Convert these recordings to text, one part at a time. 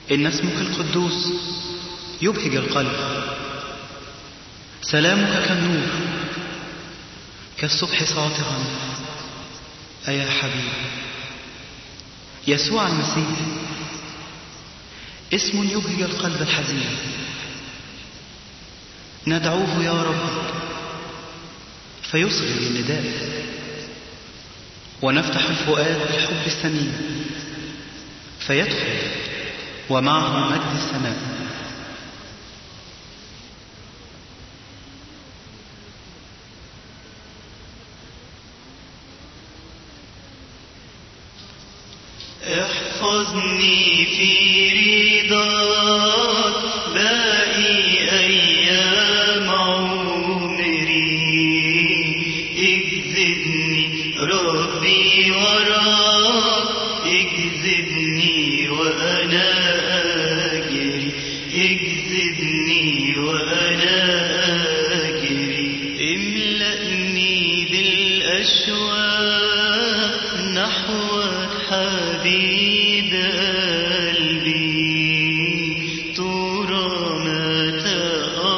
إن اسمك القدوس يبهج القلب، سلامك كالنور كالصبح ساطعا. أيا حبيب يسوع المسيح، اسم يبهج القلب الحزين. ندعوه يا رب فيصغي للنداء، ونفتح الفؤاد بالحب الثمين فيدخل ومعه مجد السماء. احفظني في رضاك باقي أيام عمري، اجذبني ربي وراك، اجذبني وأنا أجري، اجذبني وأنا أجري. املأني بالأشواق نحوك حبيب قلبي، ترى متى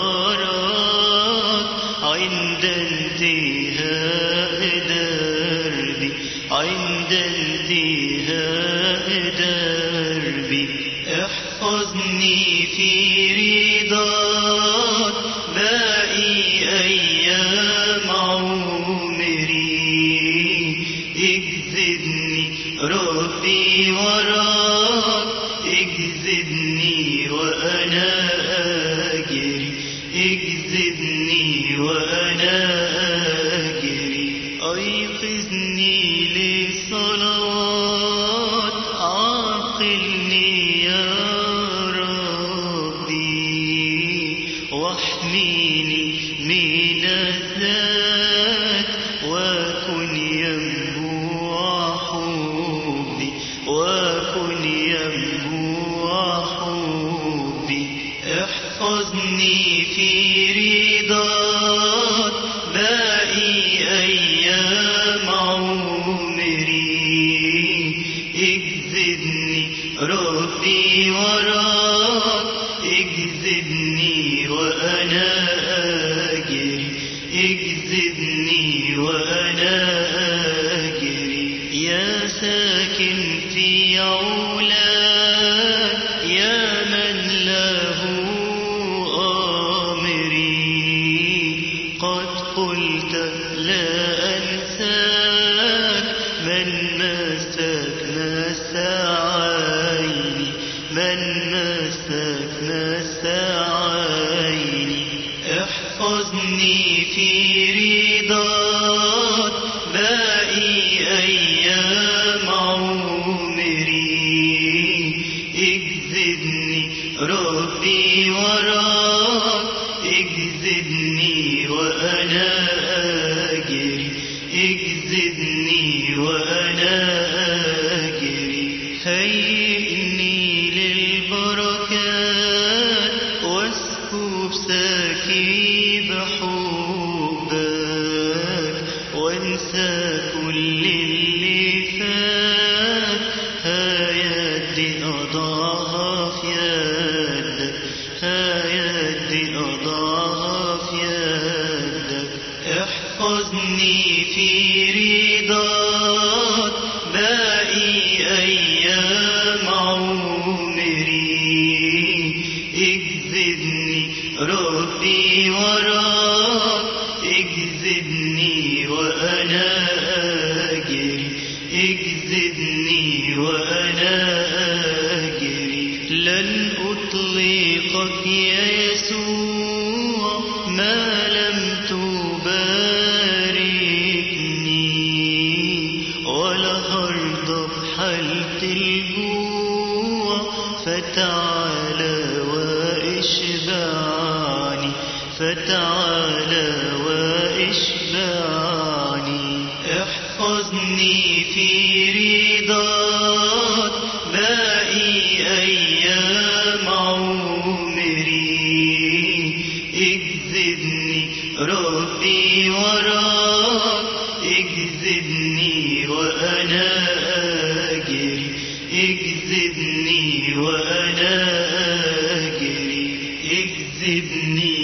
أراك عند انتهاء دربي، عند انتهاء دربي. احفظني في رضاك باقي أيام عمري، اجذبني ربي وراك، اجذبني وأنا أجري، اجذبني وأنا أجري. أيقظني للصلوات، عاقلني يا ربي، واحميني من الذات، وكن ينبوع حبي، وكن ينبوع حبي. احفظني في رضاك باقي أيام عمري، اجذبني ربي وراك، اجذبني وأنا أجري، اجذبني وأنا أجري. يا ساكن في علاك، يا من له أمري، قد قلت لا أنساك، من مسك مس عيني، من مسك مس عيني. احفظني في رضاك باقي أيام عمري، اجذبني ربي وراك، اجذبني وأنا أجري، اجذبني وأنا أجري. هيئني للبركات، واسكب سكيب حبك، وانسى كل اللي فات. ها يدي أضعها في يدك، ها يدي أضعها في يدك. احفظني في رضاك باقي أيام عمري، اجذبني ربي وراك، اجذبني وأنا أجري، اجذبني وأنا أجري. لن أطلقك يا يسوع ما لم تباركني، ولا هرضى بحالة الجوع، فتعالى واشبعني، فتعالى واشبعني. احفظني في رضاك باقي أيام عمري، اجذبني ربي وراك، اجذبني وأنا أجري، اجذبني اكذبني وأنا أجري اكذبني